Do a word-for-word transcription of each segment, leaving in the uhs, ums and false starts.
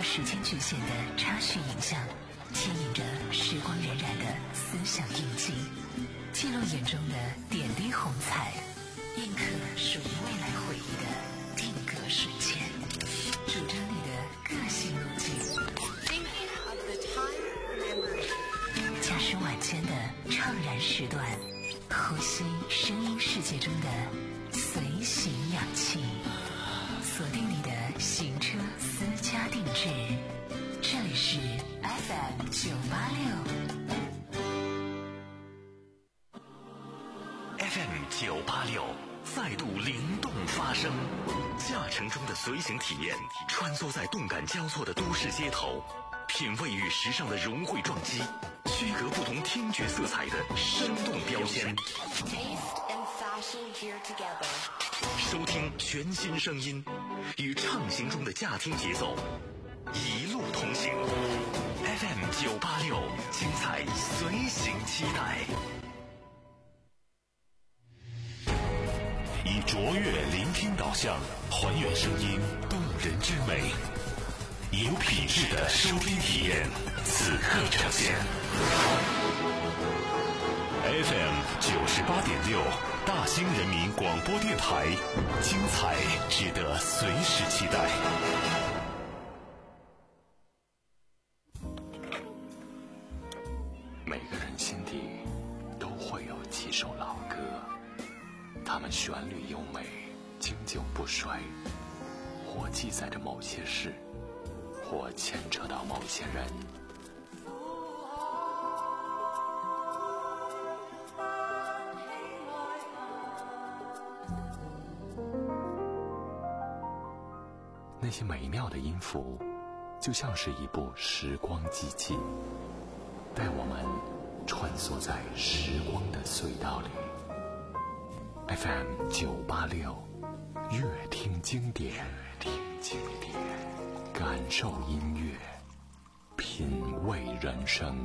时间局限的插叙影像，牵引着时光荏苒的思想印记，记录眼中的点滴红彩，印刻属于未来回忆的定格瞬间，主张你的个性路径。驾驶晚间的怅然时段，呼吸声音世界中的随行氧气，锁定你的行车私家定制。这里是 F M 九八六 F M 九八六再度灵动发声，驾乘中的随行体验，穿梭在动感交错的都市街头，品味与时尚的融汇撞击，区隔不同听觉色彩的生动标签。收听全新声音，与畅行中的驾听节奏一路同行。 F M 九八六，精彩随行期待。以卓越聆听导向，还原声音动人之美，有品质的收听体验，此刻呈现。F M 九十八点六，大兴人民广播电台，精彩值得随时期待。每个人心底都会有几首老歌，它们旋律优美，经久不衰，或记载着某些事，或牵扯到某些人。那些美妙的音符，就像是一部时光机器，带我们穿梭在时光的隧道里。F M 九八六，乐听经典，乐听经典，感受音乐，品味人生。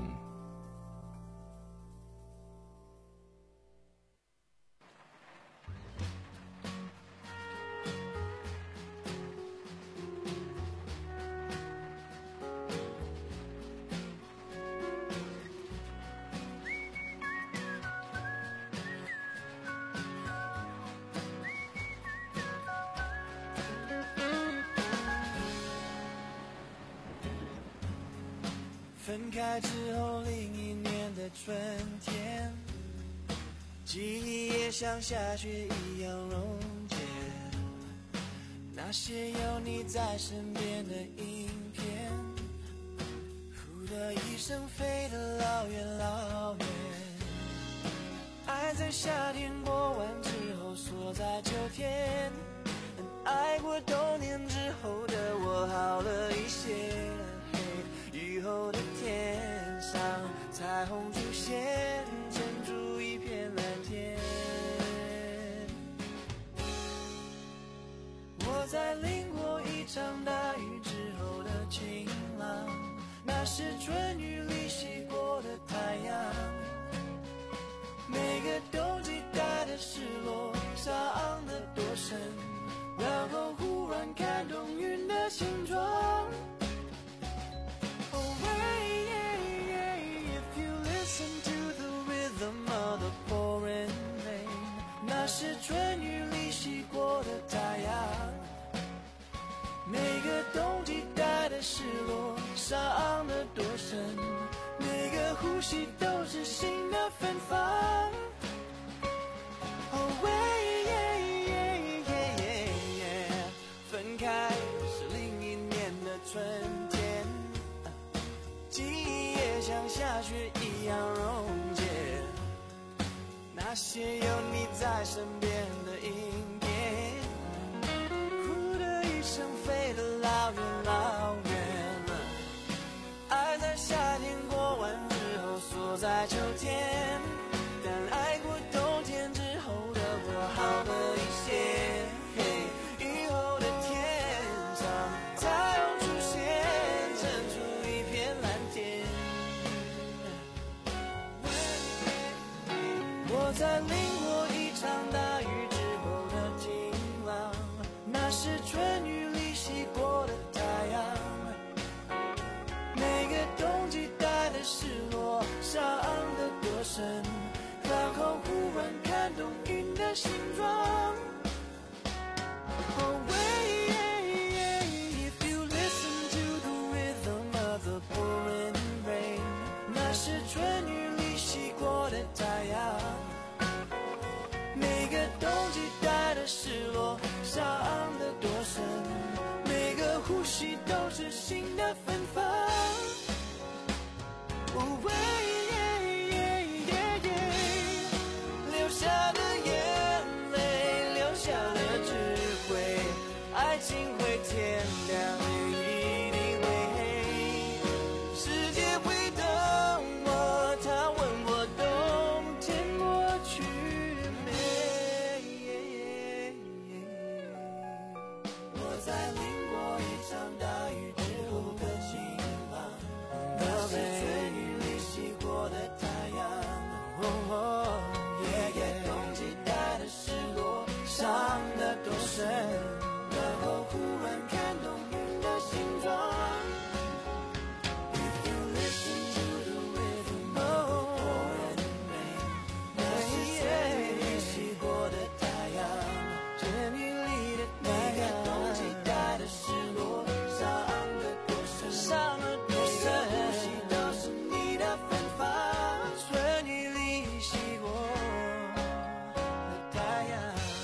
分开之后另一年的春天，记忆也像下雪一样溶解，那些有你在身边的影片，呼的一声飞得老远老远，爱在夏天过完之后锁在秋天，爱过冬年之后的我好了一些，雨后的天上彩虹出现，撑出一片蓝天。我在淋过一场大雨之后的晴朗，那是春雨里洗过的太阳，每个冬季带的失落伤得多深，然后忽然看懂云的形状。那是春雨里洗过的太阳，每个冬季带的失落伤得多深，每个呼吸都是新的芬芳。Oh, yeah, yeah, yeah, yeah. 分开是另一年的春天，记忆也像下雪一样溶解，那些有你在身边的影片，呼的一声飞得老远老远了，爱在夏天过完之后锁在秋天，但爱过冬天之后的我好了一些，雨后的天上彩虹出现，撑出一片蓝天。我在淋过一场大雨之后的晴朗，那是春雨里洗过的太阳， 的形状。Oh wait, if you listen to the rhythm of the pouring rain， 那是春雨里洗过的太阳。每个冬季带的失落，伤得多深，每个呼吸都是新的芬芳。Oh wait,留下的眼泪，留下的智慧，爱情会天亮，也一定会黑。世界会等我，他问我冬天过去没？我在淋过一场大雨之后的晴朗，那是春雨里洗过的太阳。哦哦冬季带的失落，伤得多深，然后忽然看懂云的形状。If you listen to the rhythm of the pouring rain， 那是春雨里洗过的太阳，春雨里的太阳。每个冬季带的失落，伤得多深，伤得多深，呼吸都是你的芬芳。春雨里洗过太阳。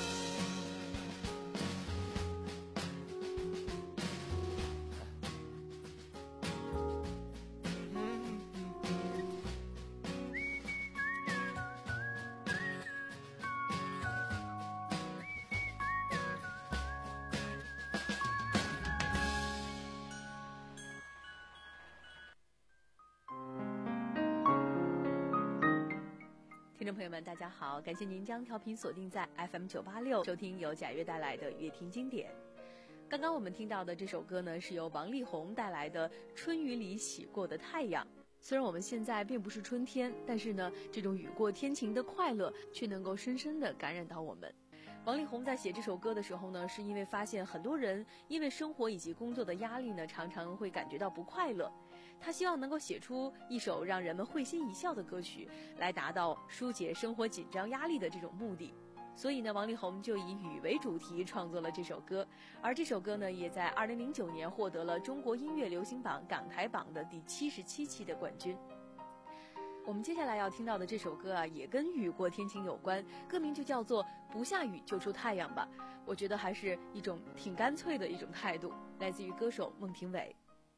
听众朋友们大家好，感谢您将调频锁定在 F M 九八六，收听由贾跃带来的乐听经典。刚刚我们听到的这首歌呢，是由王力宏带来的《春雨里洗过的太阳》。虽然我们现在并不是春天，但是呢，这种雨过天晴的快乐却能够深深地感染到我们。王力宏在写这首歌的时候呢，是因为发现很多人因为生活以及工作的压力呢，常常会感觉到不快乐。他希望能够写出一首让人们会心一笑的歌曲，来达到疏解生活紧张压力的这种目的。所以呢，王力宏就以雨为主题创作了这首歌，而这首歌呢，也在二零零九年获得了中国音乐流行榜港台榜的第七十七期的冠军。我们接下来要听到的这首歌啊，也跟雨过天晴有关，歌名就叫做《不下雨就出太阳吧》。我觉得还是一种挺干脆的一种态度，来自于歌手孟庭苇。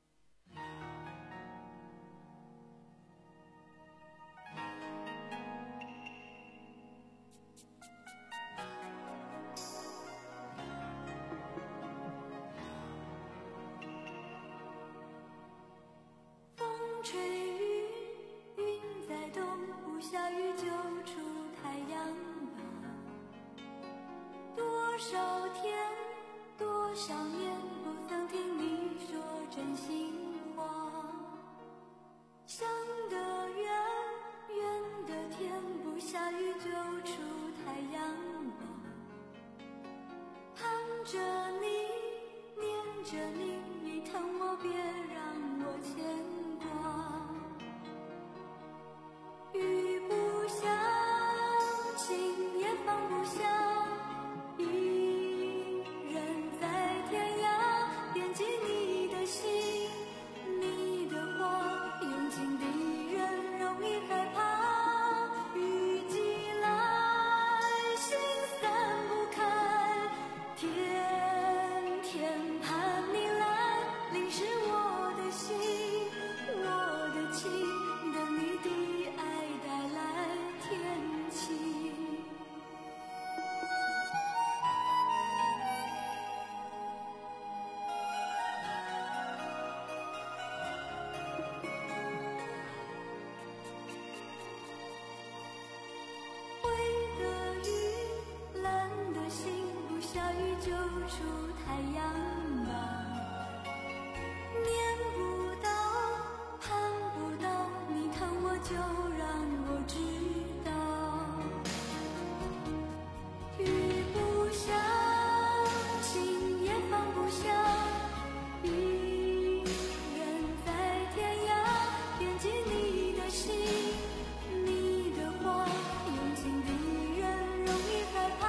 下雨就出太阳吧，多少天多少年不曾听你说真心话，想得远远的天，不下雨就出太阳吧，盼着你念着你，你疼我别让我牵挂，雨不下，情也放不下，一人在天涯，惦记你的心，你的话，用情的人容易害怕，雨季来，心散不开，天天盼你来，淋湿我的心，我的情，等你的爱带来天晴。灰的雨，蓝的心，不下雨就出太阳吧，念不到，盼不到，你疼我就让我知道，雨不下，情也放不下，一人在天涯，惦记你的心，你的话，用情的人容易害怕，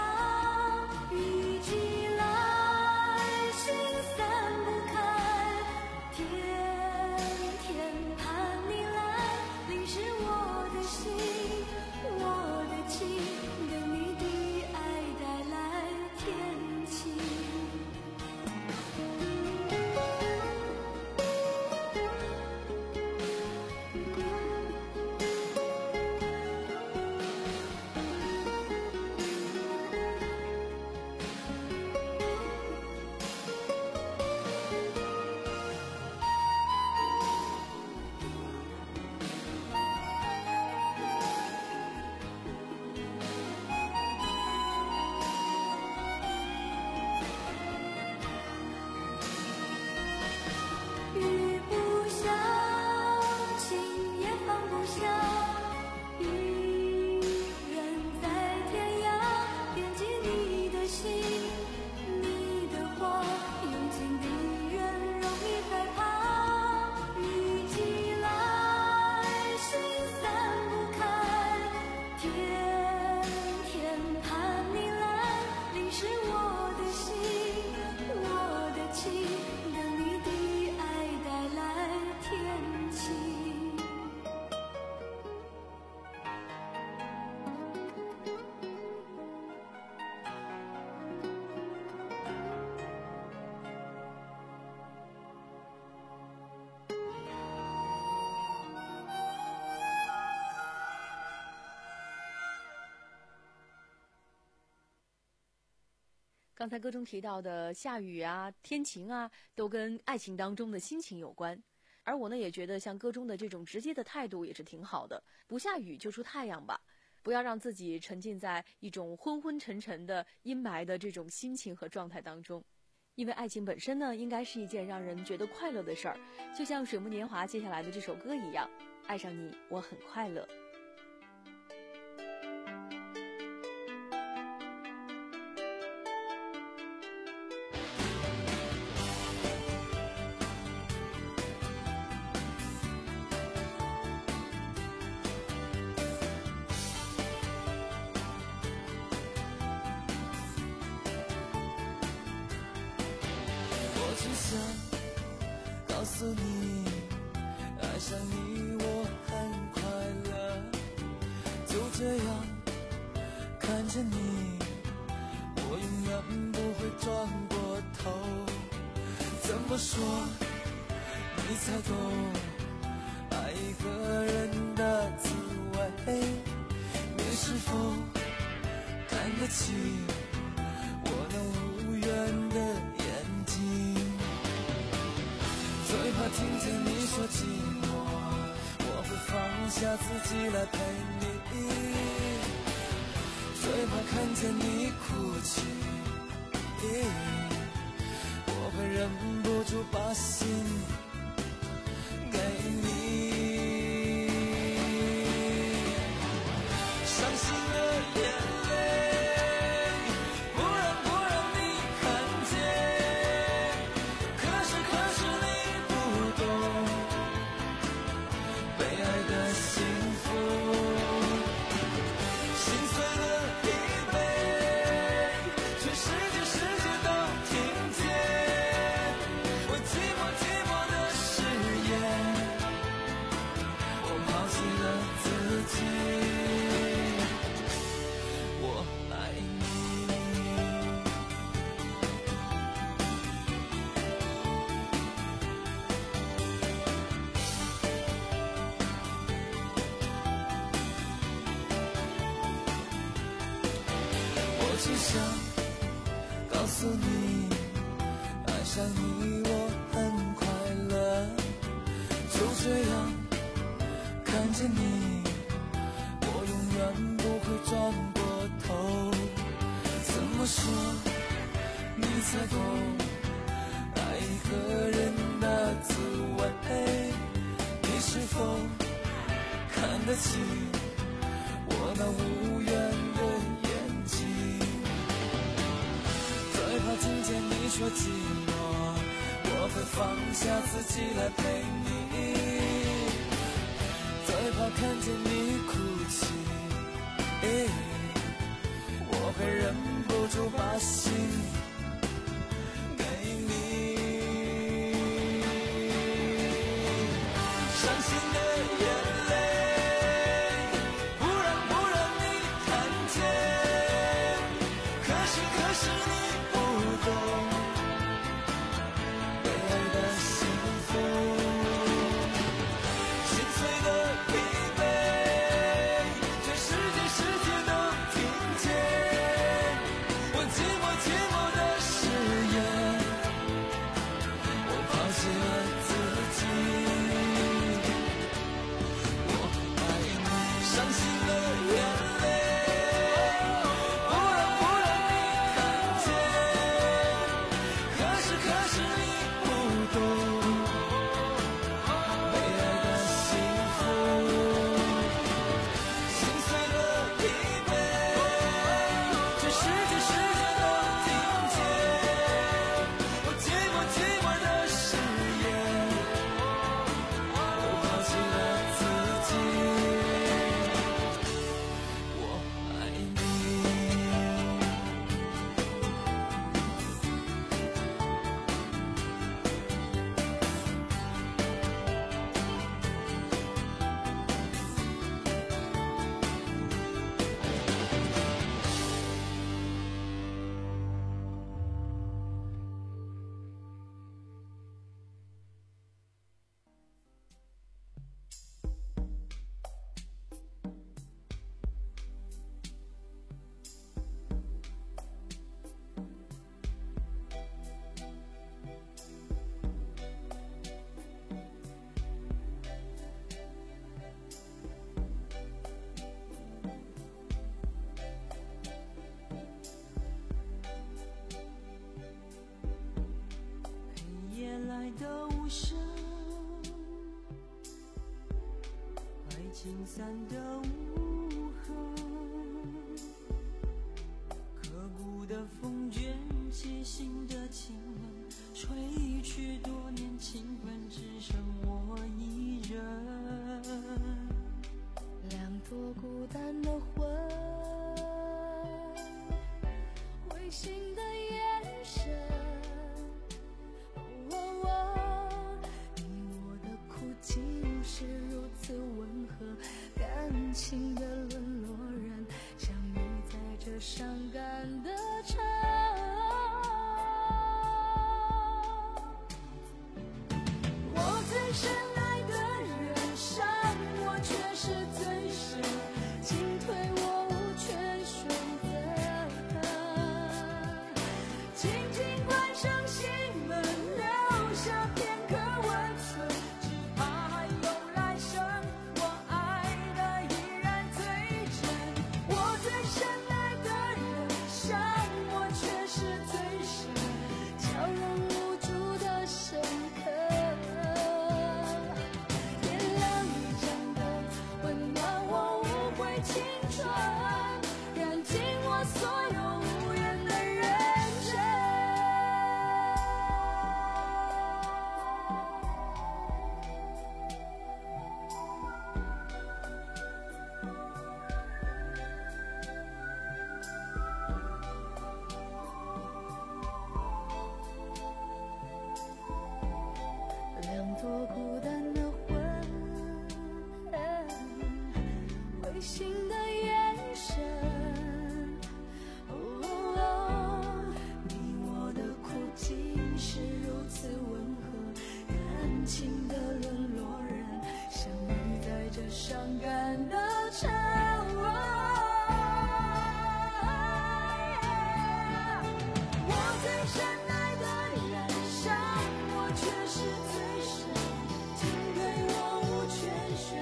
刚才歌中提到的下雨啊、天晴啊，都跟爱情当中的心情有关。而我呢，也觉得像歌中的这种直接的态度也是挺好的。不下雨就出太阳吧，不要让自己沉浸在一种昏昏沉沉的阴霾的这种心情和状态当中。因为爱情本身呢，应该是一件让人觉得快乐的事儿，就像水木年华接下来的这首歌一样，爱上你，我很快乐。 告诉你，爱上你我很快乐，就这样看着你，我永远不会转过头。怎么说你才懂爱一个人的滋味？你是否看得起我那无缘的眼睛？最怕听见你说寂寞，我会放下自己来陪你。最怕看见你哭泣，我会忍不住把心给你。伤心的眼泪不让不让你看见，可是可是你不懂被爱的幸福，心碎了疲惫，全世界世界都听见，我寂寞寂寞的誓言，我抛弃了自己，我爱你。我只想告诉你，爱上你我很快乐，就这样看着你，我永远不会转过头。怎么说你才懂爱一个人的滋味？你是否看得起我那无缘的眼睛？最怕听见你说寂寞，我会放下自己来陪你。最怕看见你哭泣，我会忍不住把心给你。伤心的眼泪不让不让你看见，可是可是你不懂被爱的幸福，心碎的疲惫，全世界世界都听见，我寂寞寂寞生，爱情散的无痕，刻骨的风卷起心的情纹，吹去多年情分，只剩我一人，两朵孤单的魂，灰心的眼神，竟是如此温和，感情的沦落人，相遇在这伤感的城。我最深爱的人，伤我却是最深，进退我无权选择，紧紧关上心门，留下片刻温存。两朵孤单的魂，灰心的眼神，哦，你我的苦竟是如此温和，感情的沦落人，相遇在这伤感的城。我最深爱的人，伤我却是最深，进退我无权选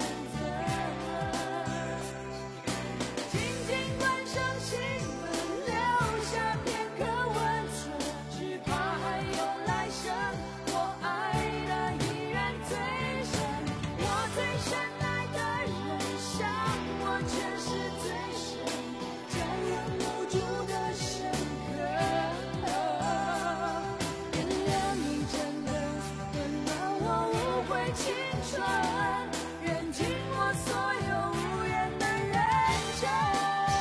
择，紧紧关上心门，留下片刻温存，只怕还有来生，我爱的依然最深。我最深爱的人，伤我却是最深，叫人无助的深刻。原谅你真的温暖我无悔青春，认尽我所有无言的认真。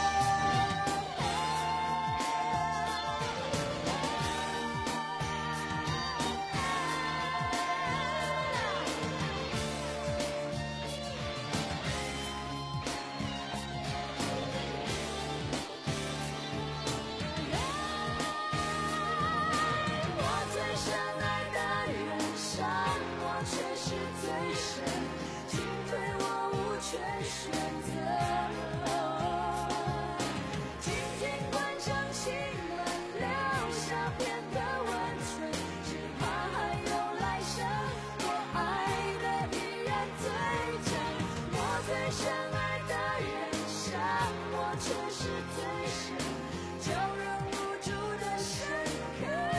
我最深爱的人，伤我却是最深，进退我无权选择，紧紧关上心门，留下片刻温存，只怕还有来生，我爱的依然最真。我最深爱的人，伤我却是最深，叫人无助的深刻。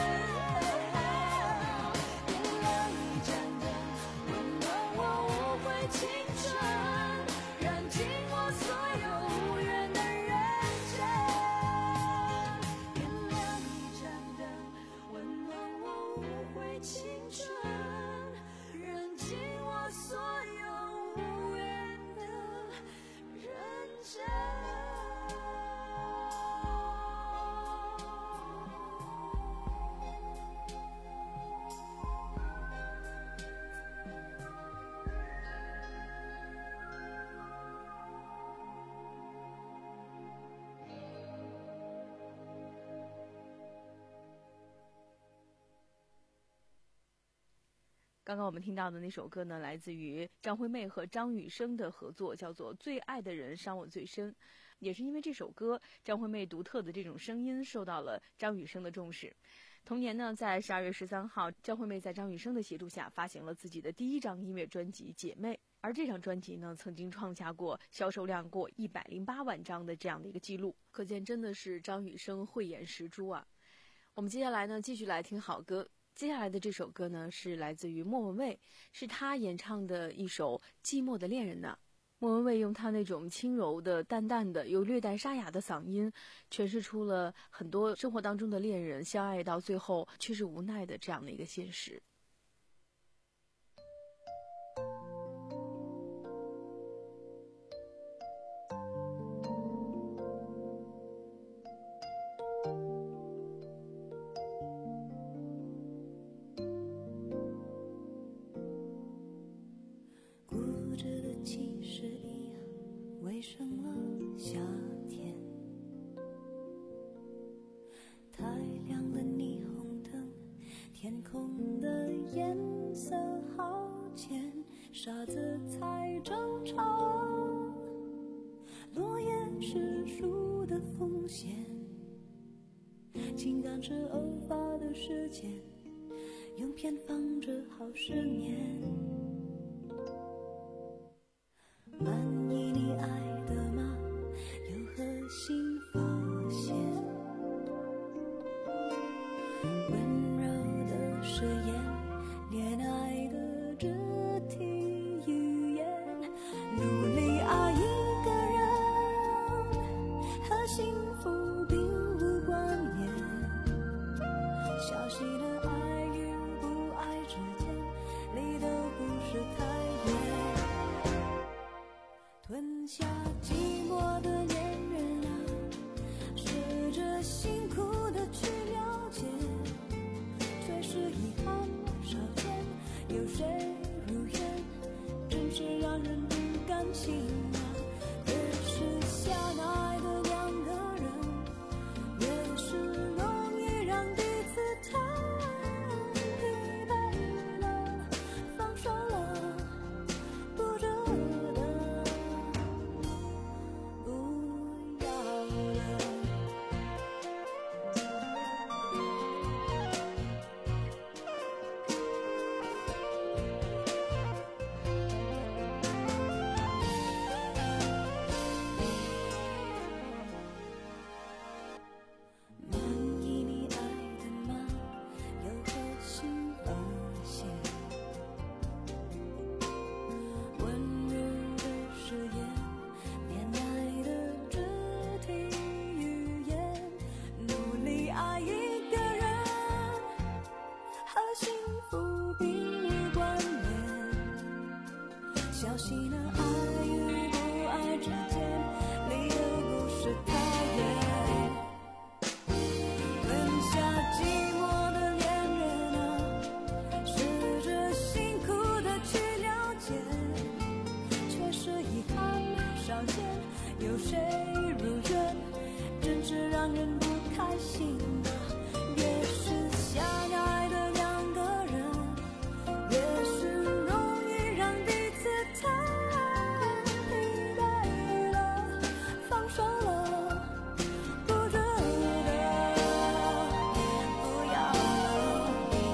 原谅你真的温暖我无悔青春，燃尽我所有无缘的认真。原谅你真的温暖我无悔青春，燃尽我所有无缘的认真。 刚刚我们听到的那首歌呢，来自于张惠妹和张雨生的合作，叫做《最爱的人伤我最深》。也是因为这首歌，张惠妹独特的这种声音受到了张雨生的重视。同年呢，在十二月十三号，张惠妹在张雨生的协助下发行了自己的第一张音乐专辑《姐妹》，而这张专辑呢，曾经创下过销售量过一百零八万张的这样的一个记录，可见真的是张雨生慧眼识珠啊。我们接下来呢，继续来听好歌。 接下来的这首歌呢，是来自于莫文蔚，是他演唱的一首《寂寞的恋人》呢。莫文蔚用他那种轻柔的、淡淡的、又略带沙哑的嗓音，诠释出了很多生活当中的恋人相爱到最后却是无奈的这样的一个现实。 围上了夏天，太亮的霓虹灯，天空的颜色好浅，傻子才正常，落叶是树的风险，情感是偶发的事件，用偏方治好失眠。满意你爱的吗？有何新发现？温柔的誓言，恋爱的肢体语言，努力爱一个人，和幸福并无关联。小溪的爱与不爱之间，离的不是太远。吞下寂寞的恋人啊，试着辛苦的去了解，却是遗憾少见。有谁如愿，真是让人不甘心啊。越是相爱的两个人，越是容易让彼此太疲惫了，放手了，不值得。小溪的爱与不爱之间，离的不是太远。吞下寂寞的恋人啊，试着辛苦的去了解，却是遗憾少见。有谁如愿，真是让人不开心啊。越是相爱的两个人，越是容易让彼此太疲惫了，放手了，不值得，不要了。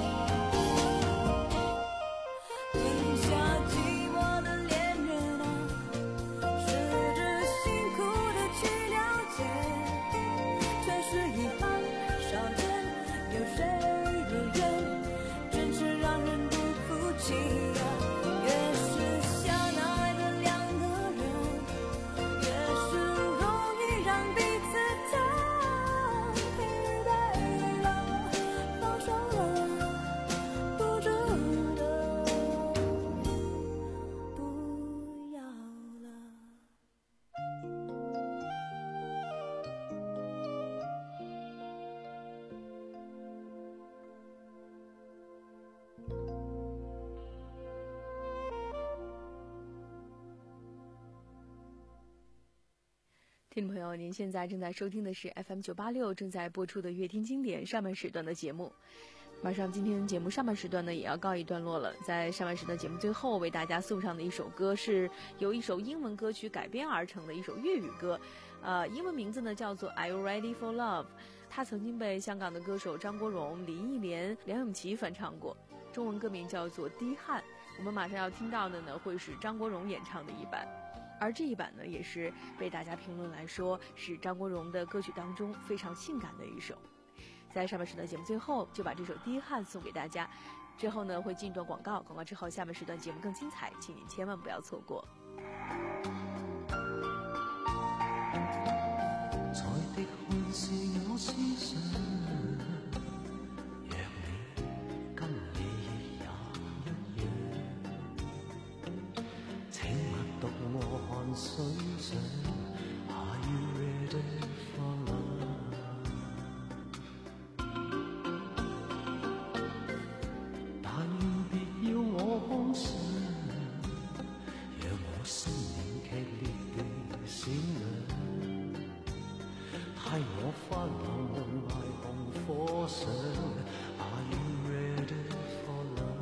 吞下寂寞的恋人啊，试着辛苦的去了解，却是遗憾少见。有谁如愿，真是让人不服气啊。越是相爱的两个人，越是容易让彼此太疲惫了，放手了，不值得，不要了。 听众朋友，您现在正在收听的是 F M 九八六正在播出的乐听经典上半时段的节目。马上今天节目上半时段呢也要告一段落了，在上半时段节目最后为大家送上的一首歌是由一首英文歌曲改编而成的一首粤语歌，呃，英文名字呢叫做 Are You Ready for Love？ 它曾经被香港的歌手张国荣、林忆莲、梁咏琪翻唱过，中文歌名叫做《滴汗》。我们马上要听到的呢会是张国荣演唱的一版，而这一版呢也是被大家评论来说是张国荣的歌曲当中非常性感的一首。 在上半时段节目最后就把这首《滴汗》送给大家，之后呢会进一段广告，广告之后下半时段节目更精彩，请您千万不要错过。 在的看是我思想，若你跟你亦也一樣，請默讀我汗水上 Are you ready for love？ 但願別要我空想，讓我心念劇烈地閃亮，替我翻流夢霓虹火上 Are you ready for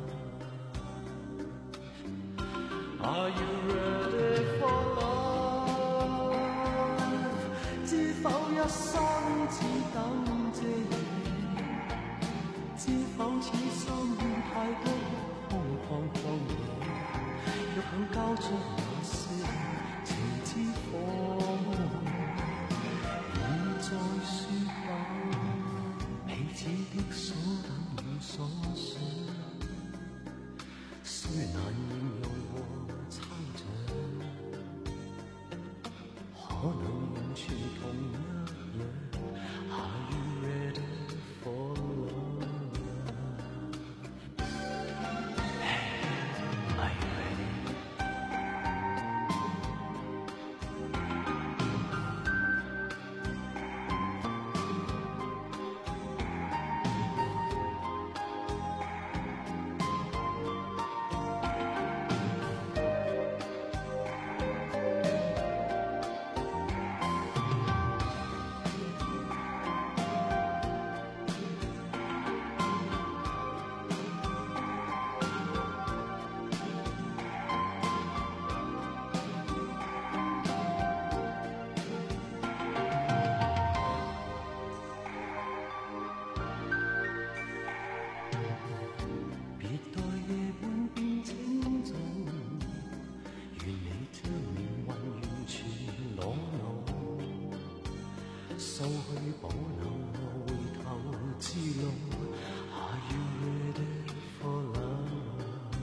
love？ Are you ready for love？ 知否一生只等這夜，知否此心太多空曠曠野，若肯交出那些情之火，再說吧，彼此的所等所想，雖難形容和猜想，可能完全同一樣。Are you ready for love？ Hey, are you ready？收去保留回頭之路 Are you ready for love？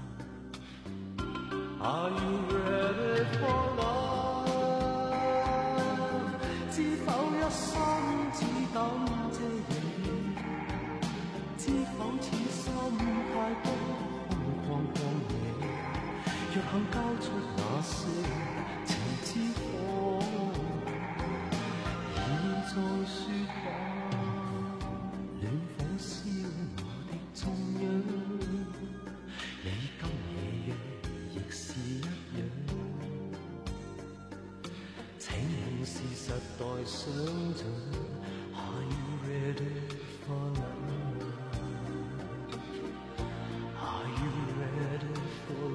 Are you ready for love？ 知否一生只等這夜，知否此心太多空曠曠野，若肯交出那些情之火，再說吧，暖火燒我的中央，你今夜若亦是一樣，請用事實代想像 Are you ready for love？ Are you ready for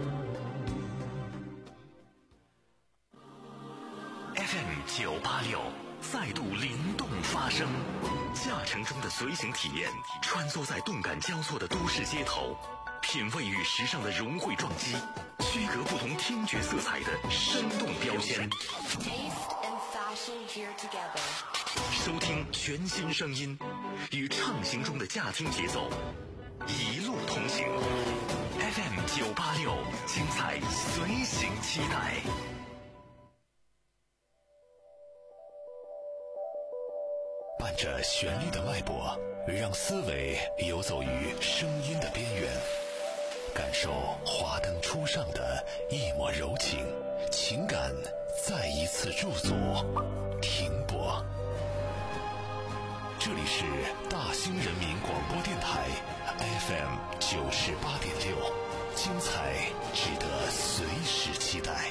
love？F M 九八六再度灵动发声，驾乘中的随行体验，穿梭在动感交错的都市街头，品味与时尚的融汇撞击，区隔不同听觉色彩的生动标签。收听全新声音，与畅行中的驾听节奏，一路同行。F M 九八六，精彩随行期待。伴着旋律的脉搏，让思维游走于声音的边缘，感受华灯初上的一抹柔情，情感再一次驻足停泊。这里是大兴人民广播电台 F M 九十八点六，精彩值得随时期待。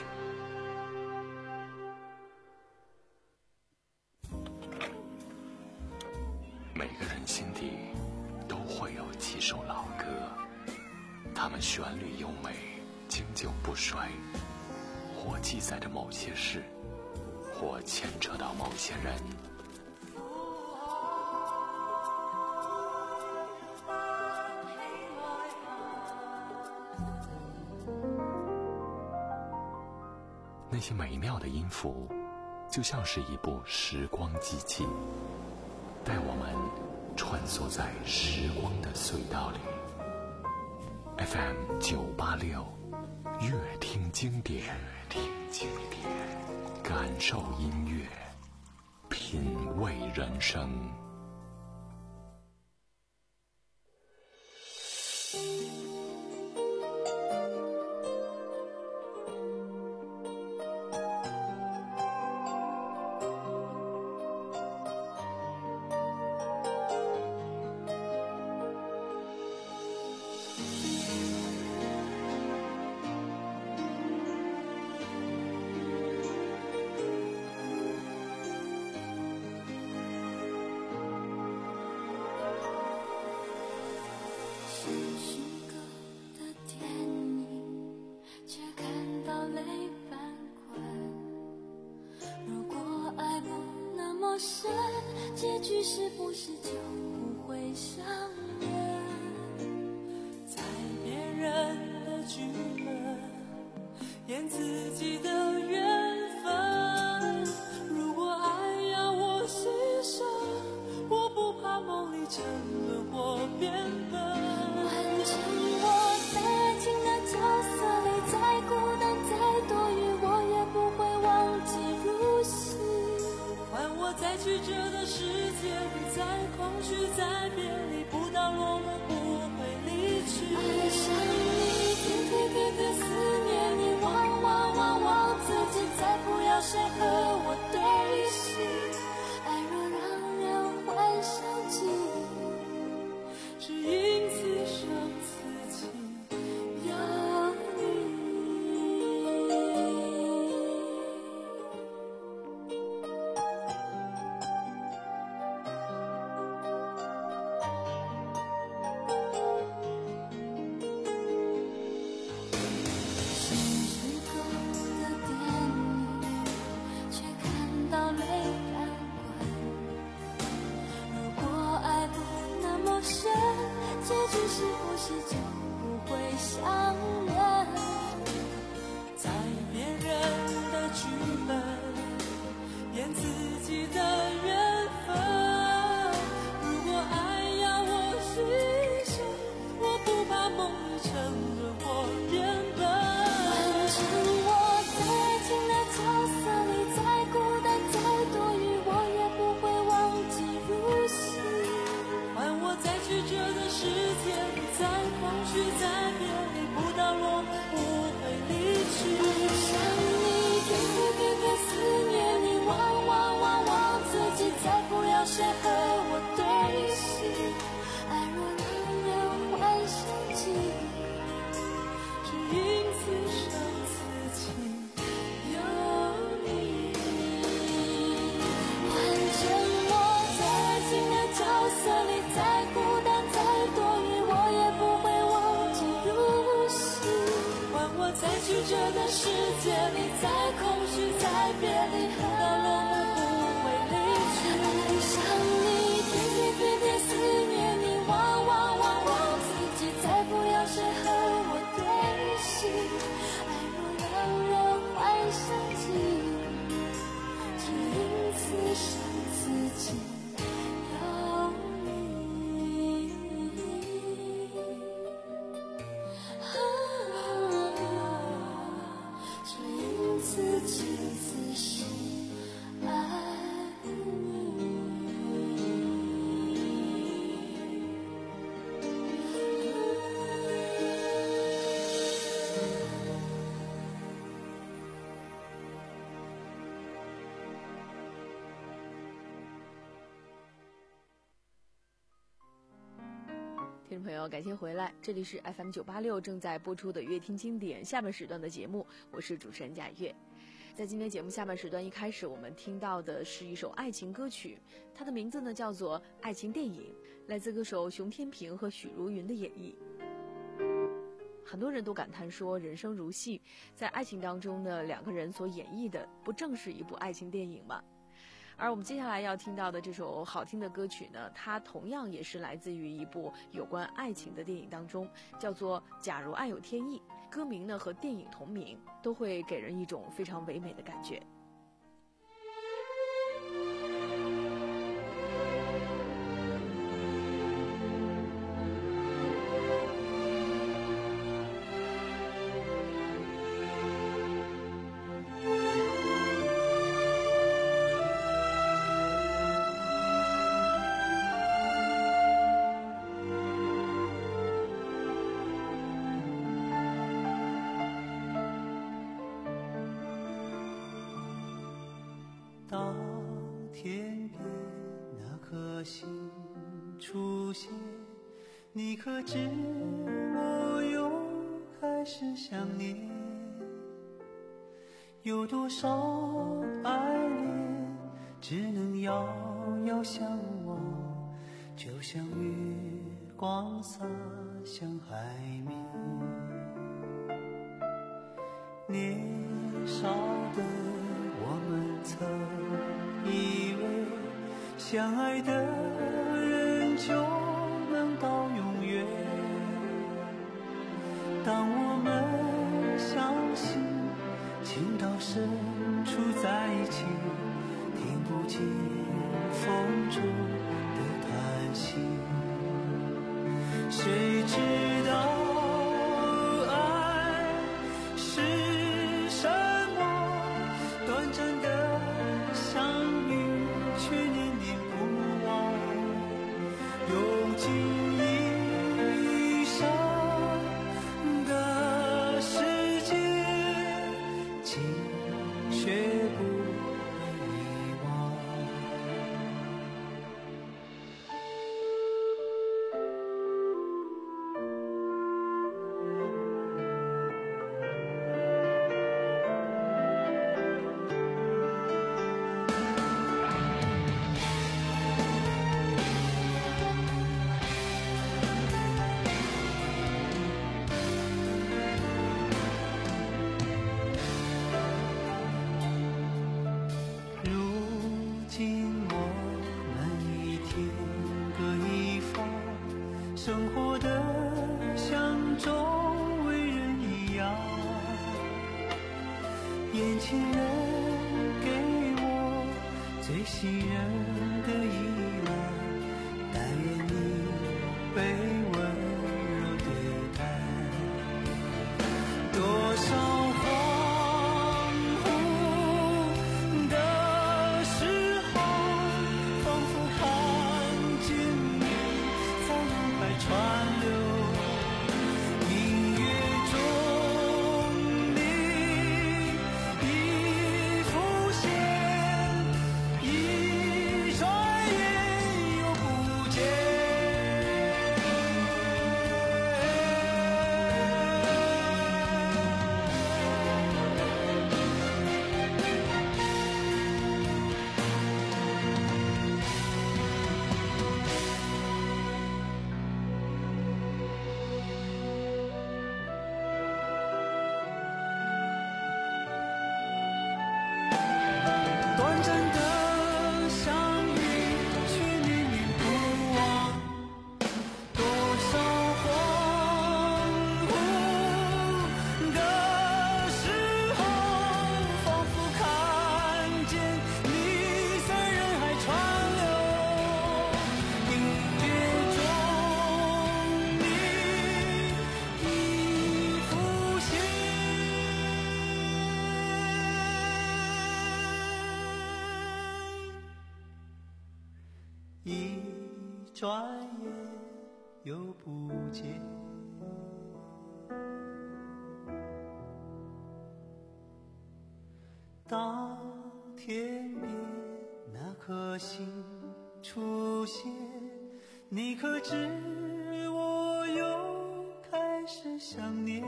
每个人心底都会有几首老歌，它们旋律优美，经久不衰，或记载着某些事，或牵扯到某些人。那些美妙的音符，就像是一部时光机器，带我们穿梭在时光的隧道里。 F M 九八六，乐听经典，乐听经典，感受音乐，品味人生。 结局是不是就不会相认？ 在别人的剧本，演自己的缘分。如果爱要我牺牲，我不怕梦里沉沦或变笨。 换成我在爱情的角色里，再孤单再多余，我也不会忘记入戏。 换我在曲折的世界里，在空虚，在别离，不到落幕不会离去。 爱上你，天天天天思念你，忘忘忘忘自己，再不要谁和我对戏。爱若让人幻想起， 只因此生此情， 有你。结局是不是就不会相认？ 在别人的剧本，演自己的缘分。如果爱要我牺牲，我不怕梦里沉沦或变笨。 换成我在爱情的角色里，再孤单再多余，我也不会忘记入戏。 换我在曲折的世界里，在空虚，在别离，不到落幕不会离去。 爱上你，天天天天思念你，忘忘忘忘自己，再不要谁和我对戏。爱若让人幻想起， 只因此生此情，有你。 换成我在爱情的角色里，再孤单再多余，我也不会忘记入戏。 换我在曲折的世界里，在空虚，在别离，不到落幕不会离去。 爱上你，天天天天思念你，忘忘忘忘自己，再不要谁和我对戏。爱若让人幻想起，只因此生此情，有你。只因此情此心爱你。 听众朋友，感谢回来，这里是 F M 九八六正在播出的乐听经典下半时段的节目，我是主持人贾月。在今天节目下半时段一开始，我们听到的是一首爱情歌曲，它的名字呢叫做《爱情电影》，来自歌手熊天平和许茹芸的演绎。很多人都感叹说，人生如戏，在爱情当中呢，两个人所演绎的不正是一部爱情电影吗？而我们接下来要听到的这首好听的歌曲呢，它同样也是来自于一部有关爱情的电影当中，叫做《假如爱有天意》，歌名呢和电影同名，都会给人一种非常唯美的感觉。 你可知我又开始想念？有多少爱恋只能遥遥相望，就像月光洒向海面。年少的我们曾以为相爱的人就能到永远，当我们相信情到深处在一起，听不见风中的叹息。谁知道爱是什么？短暂的相遇却念念不忘，用尽一生的时间，竟学不会遗忘。生活的像周围人一样，眼前人给我最信任的依赖，但愿你被温柔对待。多少恍惚的时候，仿佛看见你在脑海川流，音乐中你已浮现，一转眼又不见。短暂的相遇却念念不忘，多少恍惚的时候，仿佛看见你在人海川流，音乐中你已浮现。一转眼又不见，当天边那颗星出现，你可知我又开始想念？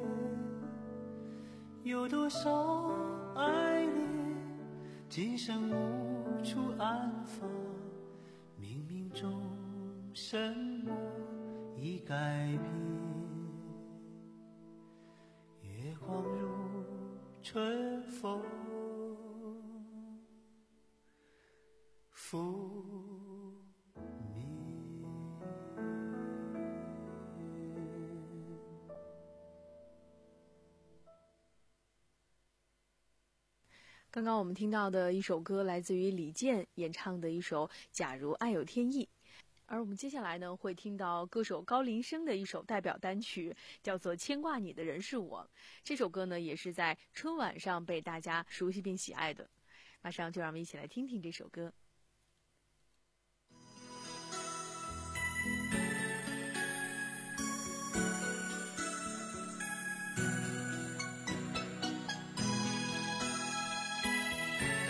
有多少爱恋今生无处安放，冥冥中什么已改变？月光如春风拂面。 刚刚我们听到的一首歌来自于李健演唱的一首《假如爱有天意》，而我们接下来呢会听到歌手高林生的一首代表单曲，叫做《牵挂你的人是我》。这首歌呢也是在春晚上被大家熟悉并喜爱的。马上就让我们一起来听听这首歌。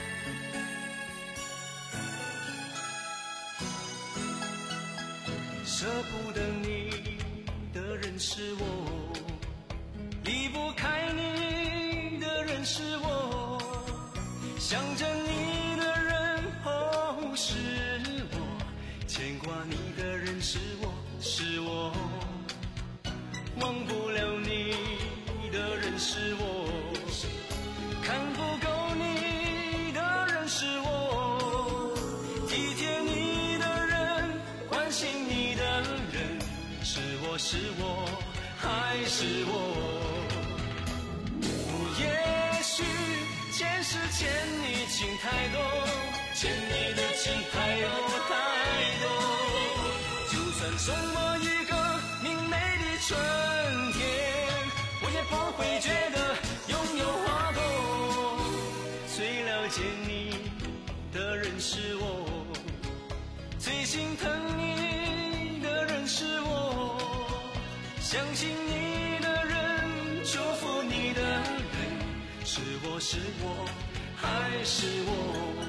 是舍不得你的人是我，离不开你的人是我，想着你的人哦是我，牵挂你的人是我，是我，忘不了你的人是我，看不够你的人是我，体贴你的人，关心你的人，是我是我还是我？也许前世欠你情太多，欠你的情太多太多，就算送我一个明媚的春天，我也不会觉得拥有花朵。最了解你的人是我，最心疼你的人是我，相信你的人，祝福你的人，是我是我还是我？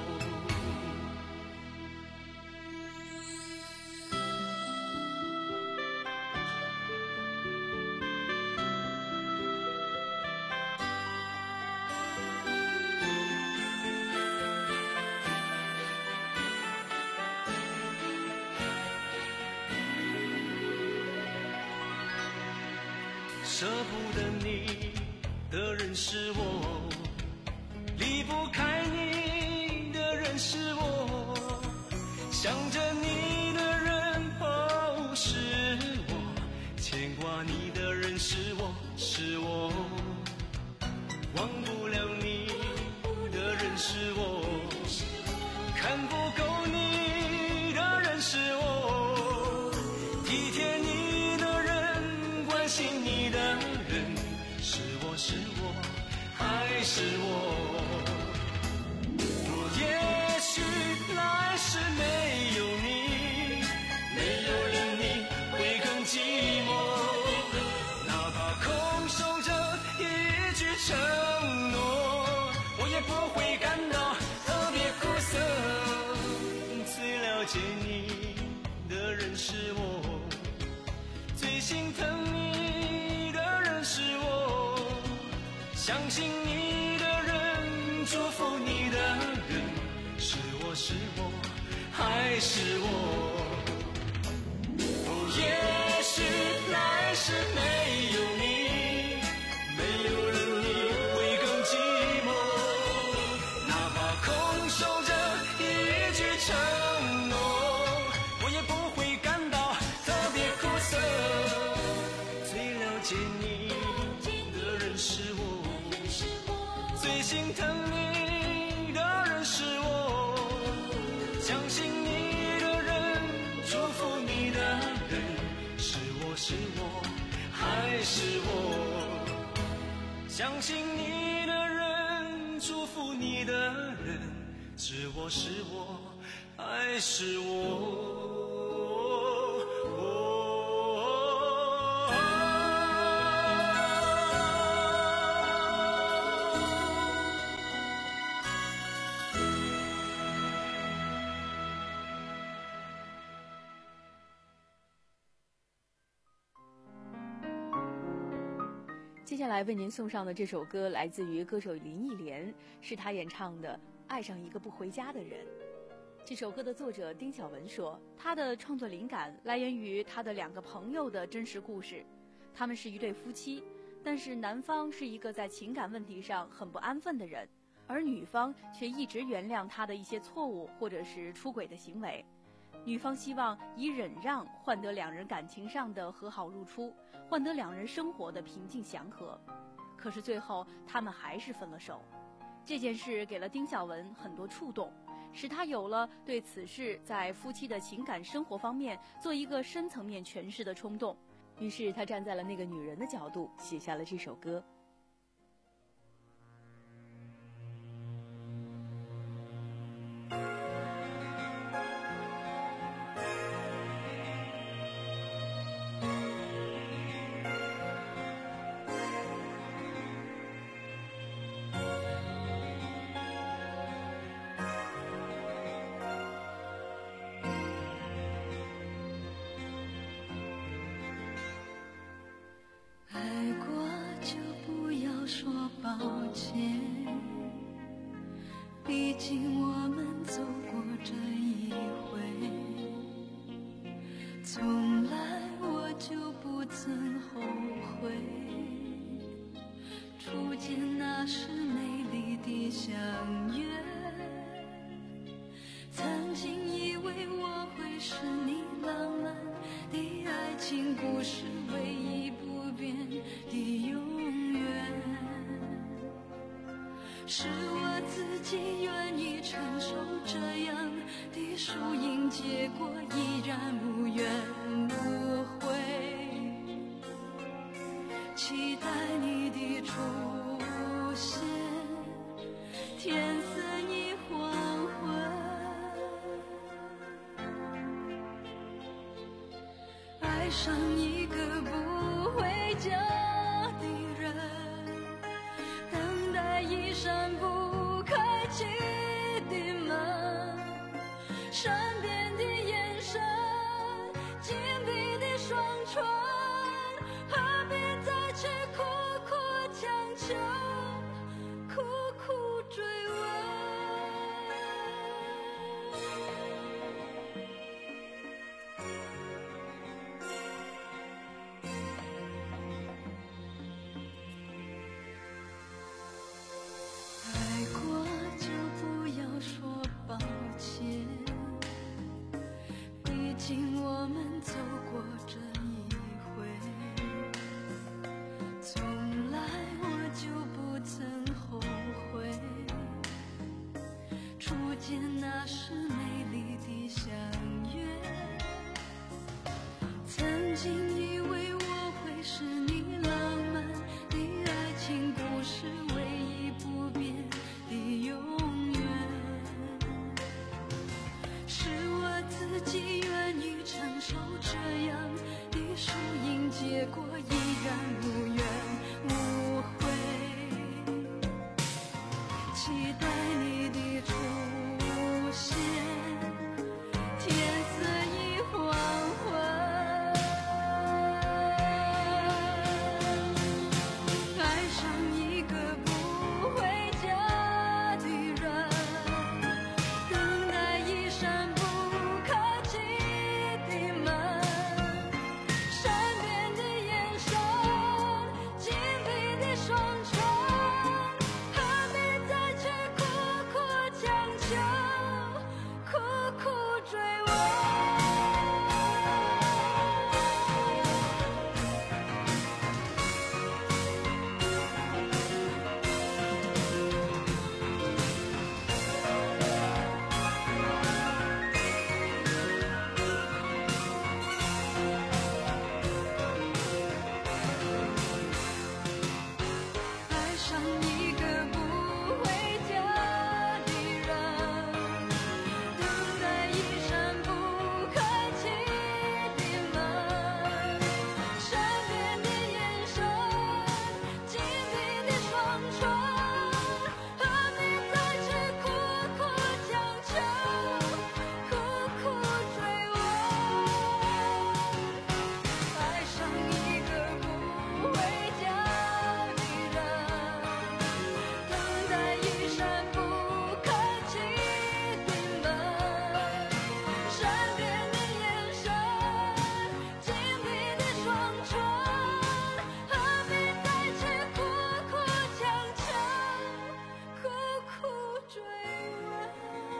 舍不得你的人是我，离不开你的人是我，想着你的人哦是我，牵挂你的人是我，是我，忘不了你的人是我，看不够你的人是我，体贴你的人，关心你的人，是我是我还是我？也许来世没有你，没有了你会更寂寞，哪怕空守着一句承诺，我也不会感到特别苦涩。最了解你的人是我，最心疼你的人是我，相信你的人，祝福你的人，是我是我还是我？也许来世没有你，没有了你会更寂寞，哪怕空守着一句承诺，我也不会感到特别苦涩。最了解你的人是我，最心疼你的人是我，相信你的人，祝福你的人，是我是我还是我？相信你的人，祝福你的人，是我是我还是我？ 接下来为您送上的这首歌来自于歌手林忆莲，是她演唱的《爱上一个不回家的人》。这首歌的作者丁晓文说，他的创作灵感来源于他的两个朋友的真实故事。他们是一对夫妻，但是男方是一个在情感问题上很不安分的人，而女方却一直原谅他的一些错误或者是出轨的行为。女方希望以忍让换得两人感情上的和好如初，换得两人生活的平静祥和。可是最后他们还是分了手。这件事给了丁晓文很多触动，使他有了对此事在夫妻的情感生活方面做一个深层面诠释的冲动。于是他站在了那个女人的角度，写下了这首歌。 抱歉，毕竟我们走过这一回，从来我就不曾后悔，初见那时美丽的相约，曾经以为我会是你浪漫的爱情故事唯一不变的永远，是我自己愿意承受这样的输赢结果，依然无怨无悔，期待你的出现，天色已黄昏，爱上一个不回家的人，等待一扇不开启的门，善变的眼神，紧闭的双唇，何必再去苦苦强求，苦苦追问。爱过就不要说抱歉，毕竟我们走过这一回，从来我就不曾后悔，初见那时美丽的相约，曾经以为我会是你浪漫的爱情故事唯一不变的永远，是我自己愿意承受这样的输赢结果，依然无怨无悔，期待你的出现，天色已黄昏，爱上一个不回家的人，等待一扇不开启的门，善变的眼神，紧闭的双唇，何必再去苦苦强求，苦苦追问。爱上一个不回家的人，等待一扇不开启的门，善变的眼神，紧闭的双唇，何必再去苦苦强求，苦苦追问。爱上一个不回家的人，等待一扇不开启的门，善变的眼神，紧闭的双唇，何必再去苦苦强求，苦苦追问。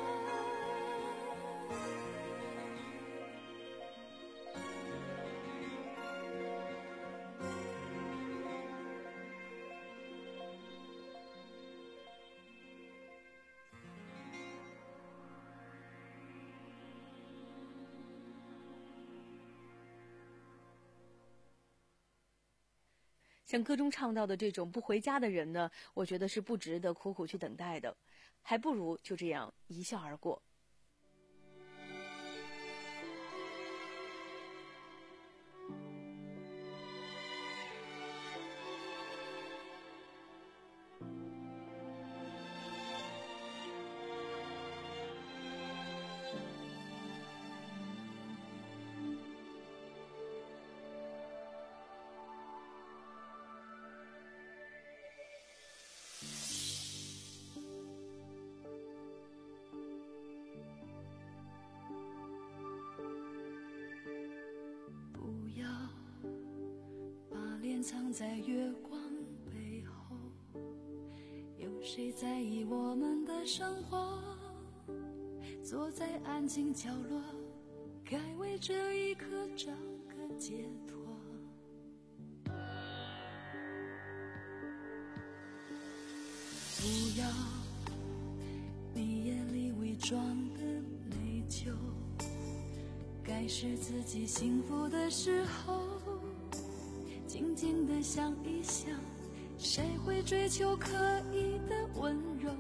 像歌中唱到的这种不回家的人呢，我觉得是不值得苦苦去等待的，还不如就这样一笑而过。 掩藏在月光背后，有谁在意我们的生活？坐在安静角落，该为这一刻找个解脱。不要你眼里伪装的内疚，该是自己幸福的时候，静静地想一想，谁会追求可以的温柔？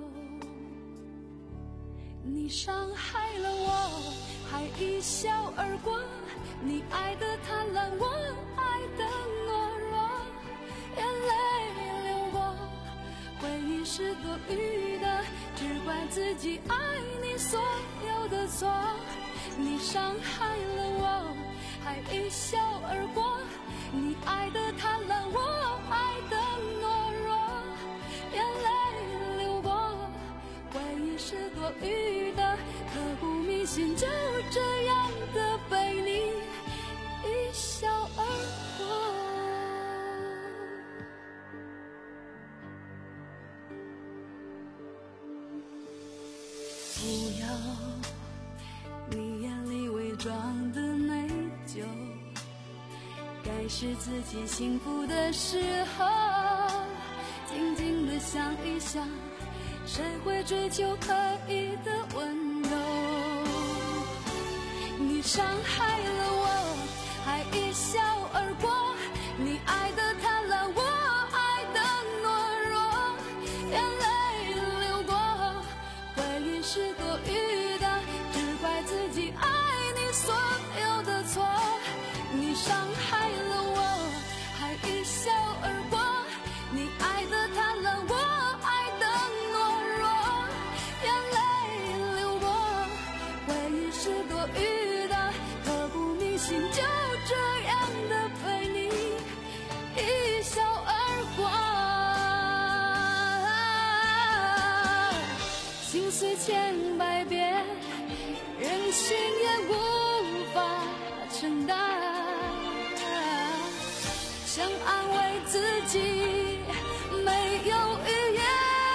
你伤害了我，还一笑而过，你爱的贪婪，我爱的懦弱，眼泪流过，回忆是多余的，只怪自己爱你所有的错。你伤害了我，还一笑而过，你爱的贪婪，我爱的懦弱，眼泪流过，回忆是多余的，刻骨铭心，就这样的被你一笑而过。不要你眼里伪装的内疚，该是自己幸福的时候，静静地想一想，谁会追求可以的温柔？你伤害了我，还一笑而过，你爱的贪婪，我爱的懦弱，眼泪流过，回忆是多余的，只怪自己爱你所有的错。你伤害了我，还一笑而过，你爱的贪婪，我爱的懦弱，眼泪流过，回忆是多余的，刻骨铭心，就这样的被你一笑而过。心碎千百遍，人心也无法承担，想安慰自己没有语言。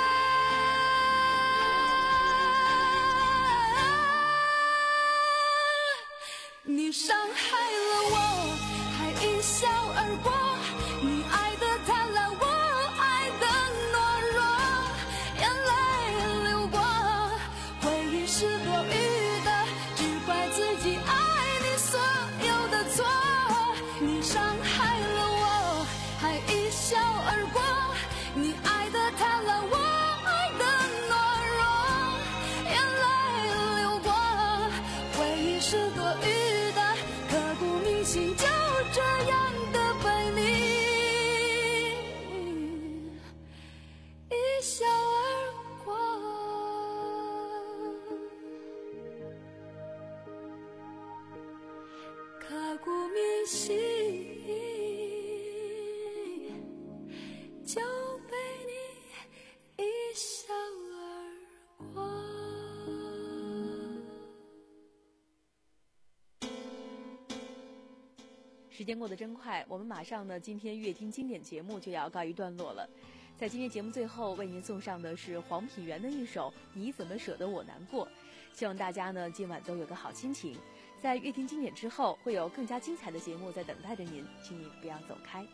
你伤害了我，还一笑而过，你爱的贪婪，我爱的懦弱，眼泪流过，回忆是多余的，只怪自己爱你所有的错。你伤害了我，还一笑而过，你爱的贪婪，我爱的懦弱，眼泪流过，回忆是多余的，刻骨铭心，就这样的被你一笑而过。刻骨铭心，就被你一笑而过。 时间过得真快，我们马上呢，今天乐听经典节目就要告一段落了。在今天节目最后，为您送上的是黄品源的一首《你怎么舍得我难过》，希望大家呢今晚都有个好心情。在乐听经典之后，会有更加精彩的节目在等待着您，请您不要走开。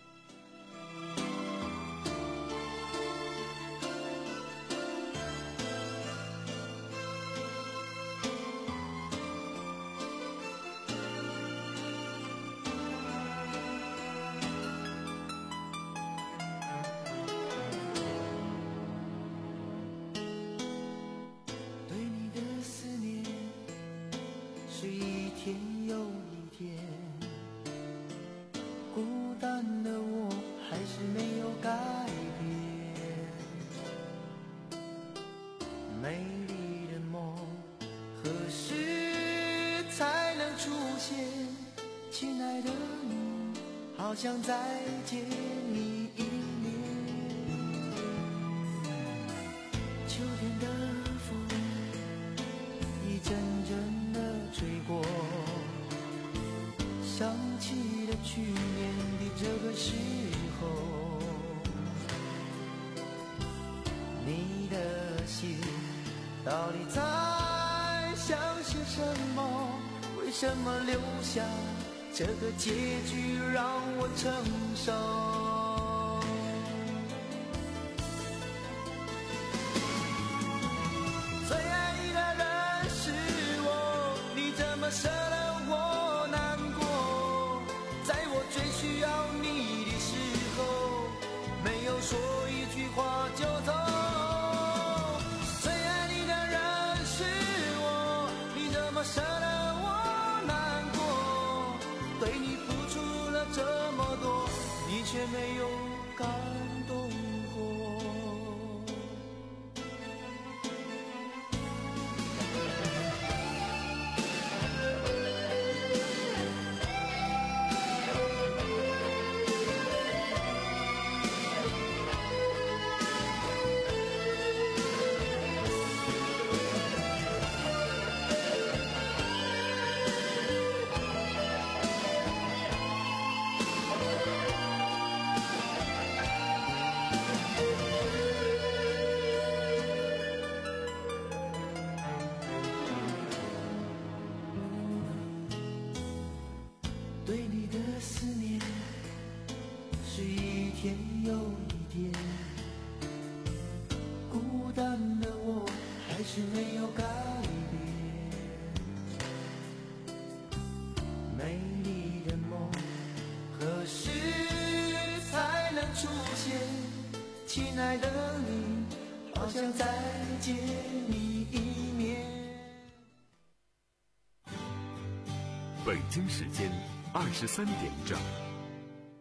对你的思念是一天又一天，孤单的我还是没有改变。美丽的梦何时才能出现？亲爱的你，好想再见你一面。秋天的风一阵阵的吹过，想起了去年的这个时候， 到底在想些什么？为什么留下这个结局让我承受？最爱你的人是我，你怎么舍得我难过？在我最需要你的时候，没有说一句话就走。最爱你的人是我，你怎么舍得我难过？对你付出了这么多，你却没有感动过。对你的思念是一天又一天，孤单的我还是没有改变。美丽的梦何时才能出现？亲爱的你，好想再见你一面。 北京时间二十三点整。